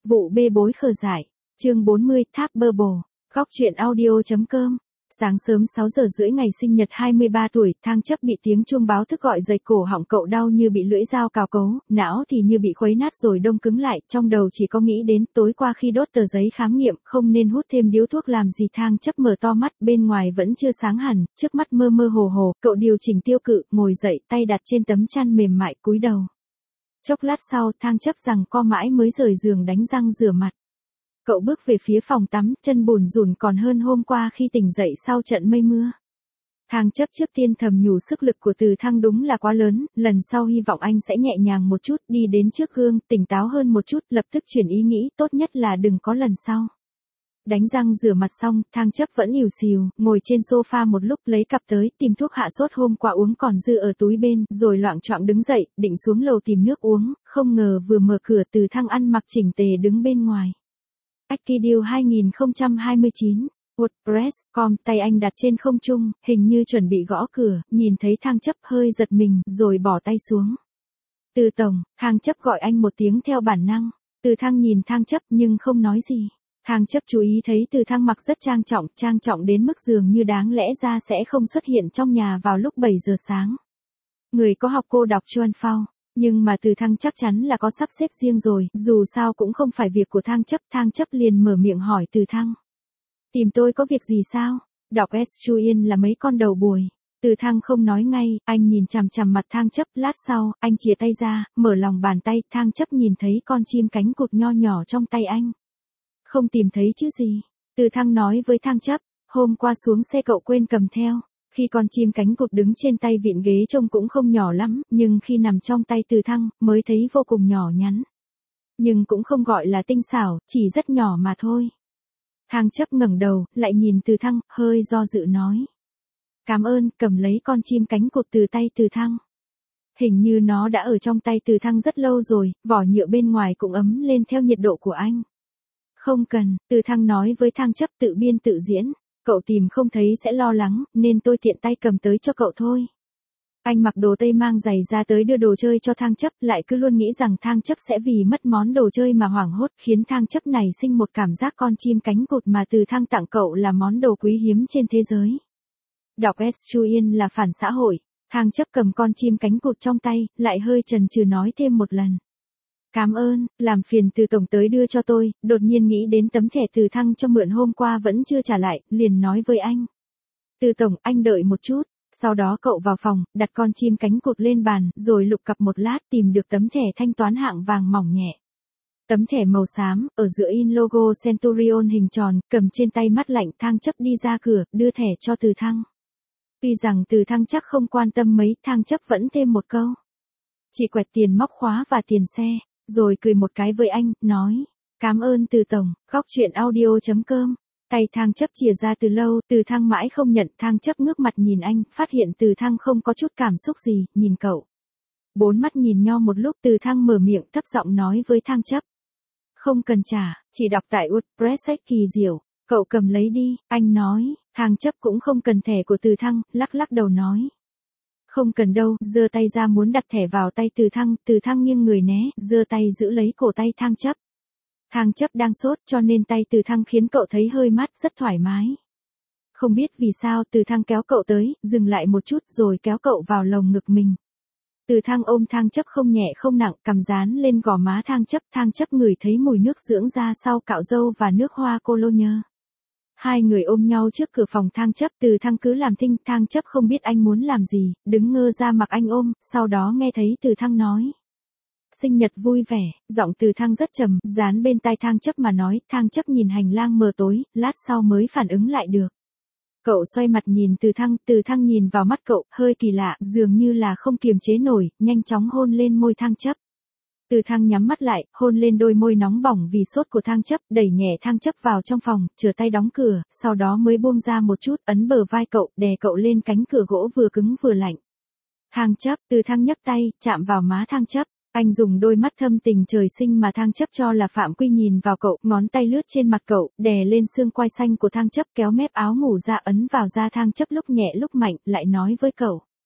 Vụ bê bối khờ dại. Chương 40, Tháp Bubble. Góc truyện audio.com. Sáng sớm 6 giờ rưỡi ngày sinh nhật 23 tuổi, Thang Chấp bị tiếng chuông báo thức gọi dậy, cổ họng cậu đau như bị lưỡi dao cào cấu, não thì như bị khuấy nát rồi đông cứng lại, trong đầu chỉ có nghĩ đến tối qua khi đốt tờ giấy khám nghiệm, không nên hút thêm điếu thuốc làm gì. Thang Chấp mở to mắt, bên ngoài vẫn chưa sáng hẳn, trước mắt mơ mơ hồ hồ, cậu điều chỉnh tiêu cự, ngồi dậy, tay đặt trên tấm chăn mềm mại, cúi đầu. Chốc lát sau, Thang Chấp giằng co mãi mới rời giường đánh răng rửa mặt. Cậu bước về phía phòng tắm, chân bùn rùn còn hơn hôm qua khi tỉnh dậy sau trận mây mưa. Thang Chấp trước tiên thầm nhủ sức lực của Từ Thăng đúng là quá lớn, lần sau hy vọng anh sẽ nhẹ nhàng một chút, đi đến trước gương, tỉnh táo hơn một chút, lập tức chuyển ý nghĩ, tốt nhất là đừng có lần sau. Đánh răng rửa mặt xong, Thang Chấp vẫn ỉu xìu, ngồi trên sofa một lúc, lấy cặp tới, tìm thuốc hạ sốt hôm qua uống còn dư ở túi bên, rồi loạng choạng đứng dậy, định xuống lầu tìm nước uống, không ngờ vừa mở cửa Từ Thăng ăn mặc chỉnh tề đứng bên ngoài. Akideal 2029, WordPress.com, tay anh đặt trên không trung, hình như chuẩn bị gõ cửa, nhìn thấy Thang Chấp hơi giật mình, rồi bỏ tay xuống. Từ tổng, Thang Chấp gọi anh một tiếng theo bản năng. Từ Thăng nhìn Thang Chấp nhưng không nói gì. Thang Chấp chú ý thấy Từ Thăng mặc rất trang trọng đến mức dường như đáng lẽ ra sẽ không xuất hiện trong nhà vào lúc 7 giờ sáng. Người có học cô đọc Chuan Phao. Nhưng mà Từ Thăng chắc chắn là có sắp xếp riêng rồi, dù sao cũng không phải việc của Thang Chấp liền mở miệng hỏi Từ Thăng. Tìm tôi có việc gì sao? Đọc Chuan là mấy con đầu bùi. Từ Thăng không nói ngay, anh nhìn chằm chằm mặt Thang Chấp, lát sau, anh chìa tay ra, mở lòng bàn tay, Thang Chấp nhìn thấy con chim cánh cụt nho nhỏ trong tay anh. Không tìm thấy chứ gì? Từ Thăng nói với Thang Chấp, hôm qua xuống xe cậu quên cầm theo. Khi con chim cánh cụt đứng trên tay vịn ghế trông cũng không nhỏ lắm, nhưng khi nằm trong tay Từ Thăng, mới thấy vô cùng nhỏ nhắn. Nhưng cũng không gọi là tinh xảo, chỉ rất nhỏ mà thôi. Thang Chấp ngẩng đầu, lại nhìn Từ Thăng, hơi do dự nói. Cảm ơn, cầm lấy con chim cánh cụt từ tay Từ Thăng. Hình như nó đã ở trong tay Từ Thăng rất lâu rồi, vỏ nhựa bên ngoài cũng ấm lên theo nhiệt độ của anh. Không cần, Từ Thăng nói với Thang Chấp, tự biên tự diễn. Cậu tìm không thấy sẽ lo lắng, nên tôi tiện tay cầm tới cho cậu thôi. Anh mặc đồ tây mang giày ra tới đưa đồ chơi cho Thang Chấp, lại cứ luôn nghĩ rằng Thang Chấp sẽ vì mất món đồ chơi mà hoảng hốt, khiến Thang Chấp này sinh một cảm giác con chim cánh cụt mà Từ Thăng tặng cậu là món đồ quý hiếm trên thế giới. Đọc Chuan là phản xã hội. Thang Chấp cầm con chim cánh cụt trong tay, lại hơi chần chừ nói thêm một lần. Cảm ơn, làm phiền Từ tổng tới đưa cho tôi, đột nhiên nghĩ đến tấm thẻ Từ Thăng cho mượn hôm qua vẫn chưa trả lại, liền nói với anh. Từ tổng, anh đợi một chút, sau đó cậu vào phòng, đặt con chim cánh cụt lên bàn, rồi lục cặp một lát tìm được tấm thẻ thanh toán hạng vàng mỏng nhẹ. Tấm thẻ màu xám, ở giữa in logo Centurion hình tròn, cầm trên tay mắt lạnh. Thang Chấp đi ra cửa, đưa thẻ cho Từ Thăng. Tuy rằng Từ Thăng chắc không quan tâm mấy, Thang Chấp vẫn thêm một câu. Chỉ quẹt tiền móc khóa và tiền xe. Rồi cười một cái với anh, nói, cảm ơn Từ tổng. Góc truyện audio.com. Tay Thang Chấp chìa ra từ lâu, Từ Thăng mãi không nhận. Thang Chấp ngước mặt nhìn anh, phát hiện Từ Thăng không có chút cảm xúc gì, nhìn cậu. Bốn mắt nhìn nhau một lúc, Từ Thăng mở miệng thấp giọng nói với Thang Chấp. Không cần trả, chỉ đọc tại WordPress kỳ diệu, cậu cầm lấy đi, anh nói. Thang Chấp cũng không cần thẻ của Từ Thăng, lắc đầu nói. Không cần đâu, giơ tay ra muốn đặt thẻ vào tay Từ Thăng nghiêng người né, giơ tay giữ lấy cổ tay Thang Chấp. Thang Chấp đang sốt cho nên tay Từ Thăng khiến cậu thấy hơi mát, rất thoải mái. Không biết vì sao Từ Thăng kéo cậu tới, dừng lại một chút rồi kéo cậu vào lồng ngực mình. Từ Thăng ôm Thang Chấp không nhẹ không nặng, cằm dán lên gò má Thang Chấp ngửi thấy mùi nước dưỡng da sau cạo râu và nước hoa cologne. Hai người ôm nhau trước cửa phòng Thang Chấp, Từ Thăng cứ làm thinh, Thang Chấp không biết anh muốn làm gì, đứng ngơ ra mặc anh ôm, sau đó nghe thấy Từ Thăng nói. Sinh nhật vui vẻ, giọng Từ Thăng rất trầm, dán bên tai Thang Chấp mà nói. Thang Chấp nhìn hành lang mờ tối, lát sau mới phản ứng lại được. Cậu xoay mặt nhìn Từ Thăng nhìn vào mắt cậu, hơi kỳ lạ, dường như là không kiềm chế nổi, nhanh chóng hôn lên môi Thang Chấp. Từ Thăng nhắm mắt lại, hôn lên đôi môi nóng bỏng vì sốt của Thang Chấp, đẩy nhẹ Thang Chấp vào trong phòng, chờ tay đóng cửa, sau đó mới buông ra một chút, ấn bờ vai cậu, đè cậu lên cánh cửa gỗ vừa cứng vừa lạnh. Thang Chấp, Từ Thăng nhấc tay, chạm vào má Thang Chấp. Anh dùng đôi mắt thâm tình trời sinh mà Thang Chấp cho là phạm quy nhìn vào cậu, ngón tay lướt trên mặt cậu, đè lên xương quai xanh của Thang Chấp, kéo mép áo ngủ ra ấn vào da Thang Chấp lúc nhẹ lúc mạnh, lại nói với cậu.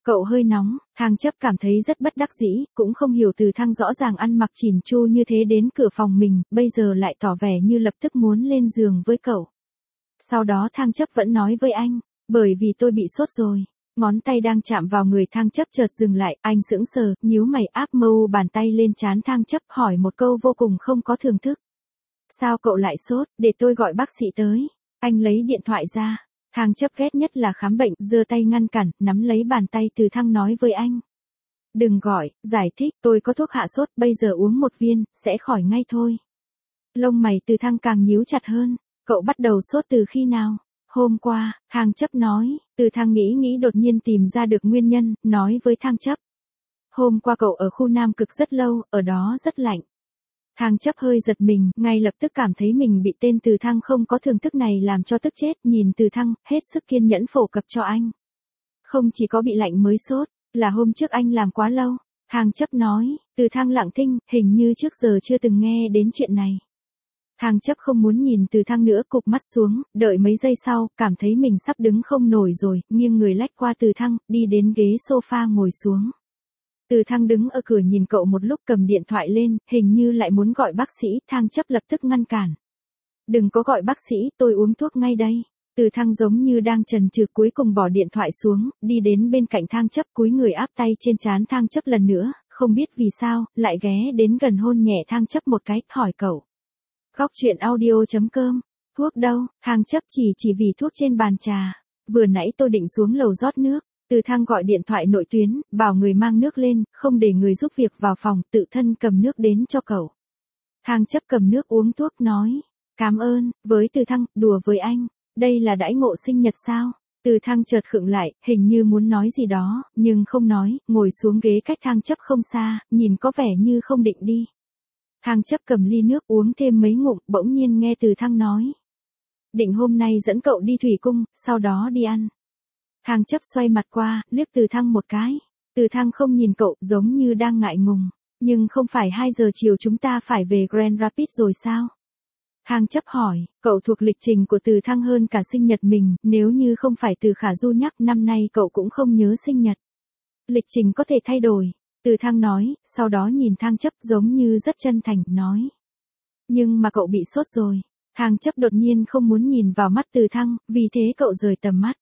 Cậu hơi nóng, Thang chấp cảm thấy rất bất đắc dĩ, cũng không hiểu Từ Thăng rõ ràng ăn mặc chỉn chu như thế đến cửa phòng mình, bây giờ lại tỏ vẻ như lập tức muốn lên giường với cậu. Sau đó Thang chấp vẫn nói với anh, bởi vì tôi bị sốt rồi. Ngón tay đang chạm vào người Thang chấp chợt dừng lại, anh sững sờ, nhíu mày áp mâu bàn tay lên trán Thang chấp hỏi một câu vô cùng không có thưởng thức. Sao cậu lại sốt, để tôi gọi bác sĩ tới. Anh lấy điện thoại ra. Thang chấp ghét nhất là khám bệnh, giơ tay ngăn cản, nắm lấy bàn tay Từ Thăng nói với anh. Đừng gọi, giải thích, tôi có thuốc hạ sốt, bây giờ uống một viên, sẽ khỏi ngay thôi. Lông mày Từ Thăng càng nhíu chặt hơn, cậu bắt đầu sốt từ khi nào? Hôm qua, Thang chấp nói, Từ Thăng nghĩ đột nhiên tìm ra được nguyên nhân, nói với Thang chấp. Hôm qua cậu ở khu Nam Cực rất lâu, ở đó rất lạnh. Thang chấp hơi giật mình, ngay lập tức cảm thấy mình bị tên Từ Thăng không có thưởng thức này làm cho tức chết, nhìn Từ Thăng, hết sức kiên nhẫn phổ cập cho anh. Không chỉ có bị lạnh mới sốt, là hôm trước anh làm quá lâu. Thang chấp nói, Từ Thăng lặng thinh, hình như trước giờ chưa từng nghe đến chuyện này. Thang chấp không muốn nhìn Từ Thăng nữa, cụp mắt xuống, đợi mấy giây sau, cảm thấy mình sắp đứng không nổi rồi, nghiêng người lách qua Từ Thăng, đi đến ghế sofa ngồi xuống. Từ Thăng đứng ở cửa nhìn cậu một lúc, cầm điện thoại lên, hình như lại muốn gọi bác sĩ, Thang chấp lập tức ngăn cản. Đừng có gọi bác sĩ, tôi uống thuốc ngay đây. Từ Thăng giống như đang chần chừ, cuối cùng bỏ điện thoại xuống, đi đến bên cạnh Thang chấp, cúi người áp tay trên trán Thang chấp lần nữa, không biết vì sao, lại ghé đến gần hôn nhẹ Thang chấp một cái, hỏi cậu. Góc chuyện audio.com, thuốc đâu? Thang chấp chỉ vì thuốc trên bàn trà. Vừa nãy tôi định xuống lầu rót nước. Từ Thăng gọi điện thoại nội tuyến, bảo người mang nước lên, không để người giúp việc vào phòng, tự thân cầm nước đến cho cậu. Thang chấp cầm nước uống thuốc nói, cảm ơn, với Từ Thăng, đùa với anh, đây là đãi ngộ sinh nhật sao? Từ Thăng chợt khựng lại, hình như muốn nói gì đó, nhưng không nói, ngồi xuống ghế cách Thang chấp không xa, nhìn có vẻ như không định đi. Thang chấp cầm ly nước uống thêm mấy ngụm, bỗng nhiên nghe Từ Thăng nói. Định hôm nay dẫn cậu đi thủy cung, sau đó đi ăn. Thang chấp xoay mặt qua, liếc Từ Thăng một cái. Từ Thăng không nhìn cậu, giống như đang ngại ngùng. Nhưng không phải 2 giờ chiều chúng ta phải về Grand Rapids rồi sao? Thang chấp hỏi, cậu thuộc lịch trình của Từ Thăng hơn cả sinh nhật mình, nếu như không phải Từ Khả Du nhắc, năm nay cậu cũng không nhớ sinh nhật. Lịch trình có thể thay đổi. Từ Thăng nói, sau đó nhìn Thang chấp giống như rất chân thành, nói. Nhưng mà cậu bị sốt rồi. Thang chấp đột nhiên không muốn nhìn vào mắt Từ Thăng, vì thế cậu rời tầm mắt.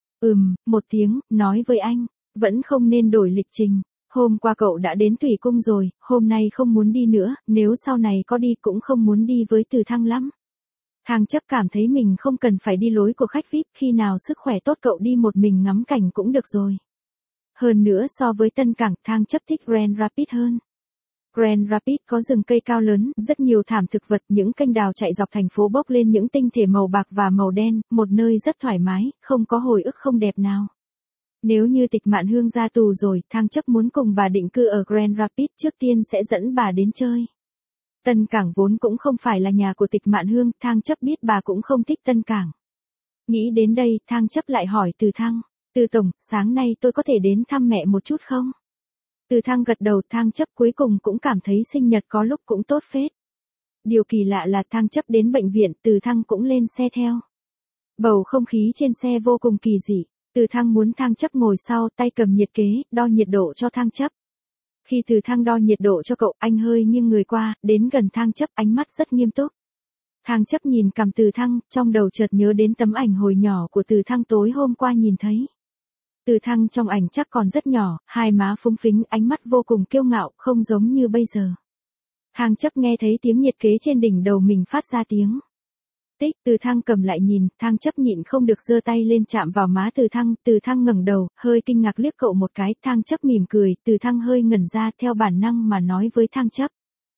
Một tiếng, nói với anh, vẫn không nên đổi lịch trình. Hôm qua cậu đã đến thủy cung rồi, hôm nay không muốn đi nữa, nếu sau này có đi cũng không muốn đi với Từ Thăng lắm. Thang chấp cảm thấy mình không cần phải đi lối của khách VIP, khi nào sức khỏe tốt cậu đi một mình ngắm cảnh cũng được rồi. Hơn nữa so với Tân Cảng, Thang chấp thích Grand Rapids hơn. Grand Rapids có rừng cây cao lớn, rất nhiều thảm thực vật, những kênh đào chạy dọc thành phố bốc lên những tinh thể màu bạc và màu đen, một nơi rất thoải mái, không có hồi ức không đẹp nào. Nếu như Tịch Mạn Hương ra tù rồi, Thang chấp muốn cùng bà định cư ở Grand Rapids, trước tiên sẽ dẫn bà đến chơi. Tân Cảng vốn cũng không phải là nhà của Tịch Mạn Hương, Thang chấp biết bà cũng không thích Tân Cảng. Nghĩ đến đây, Thang chấp lại hỏi Từ Thăng, Từ Tổng, sáng nay tôi có thể đến thăm mẹ một chút không? Từ Thăng gật đầu, Thang chấp cuối cùng cũng cảm thấy sinh nhật có lúc cũng tốt phết. Điều kỳ lạ là Thang chấp đến bệnh viện, Từ Thăng cũng lên xe theo. Bầu không khí trên xe vô cùng kỳ dị. Từ Thăng muốn Thang chấp ngồi sau, tay cầm nhiệt kế, đo nhiệt độ cho Thang chấp. Khi Từ Thăng đo nhiệt độ cho cậu, anh hơi nghiêng người qua, đến gần Thang chấp, ánh mắt rất nghiêm túc. Thang chấp nhìn cằm Từ Thăng, trong đầu chợt nhớ đến tấm ảnh hồi nhỏ của Từ Thăng tối hôm qua nhìn thấy. Từ Thăng trong ảnh chắc còn rất nhỏ, hai má phúng phính, ánh mắt vô cùng kiêu ngạo, không giống như bây giờ. Thang chấp nghe thấy tiếng nhiệt kế trên đỉnh đầu mình phát ra tiếng. Tích, Từ Thăng cầm lại nhìn, Thang chấp nhịn không được giơ tay lên chạm vào má Từ Thăng ngẩng đầu, hơi kinh ngạc liếc cậu một cái, Thang chấp mỉm cười, Từ Thăng hơi ngẩn ra, theo bản năng mà nói với Thang chấp.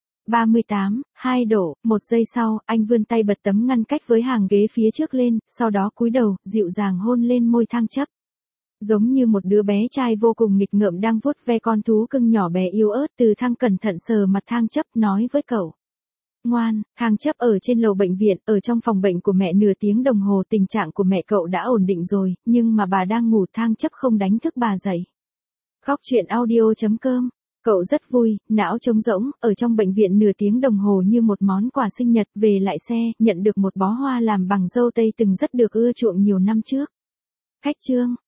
38, 2 độ, 1 giây sau, anh vươn tay bật tấm ngăn cách với hàng ghế phía trước lên, sau đó cúi đầu, dịu dàng hôn lên môi Thang chấp. Giống như một đứa bé trai vô cùng nghịch ngợm đang vuốt ve con thú cưng nhỏ bé yếu ớt, Từ Thăng cẩn thận sờ mặt Thang chấp, nói với cậu. Ngoan, Thang chấp ở trên lầu bệnh viện, ở trong phòng bệnh của mẹ nửa tiếng đồng hồ, tình trạng của mẹ cậu đã ổn định rồi, nhưng mà bà đang ngủ, Thang chấp không đánh thức bà dậy. Góc chuyện audio.com, cậu rất vui, não trống rỗng, ở trong bệnh viện nửa tiếng đồng hồ như một món quà sinh nhật, về lại xe, nhận được một bó hoa làm bằng dâu tây từng rất được ưa chuộng nhiều năm trước. Khách trương.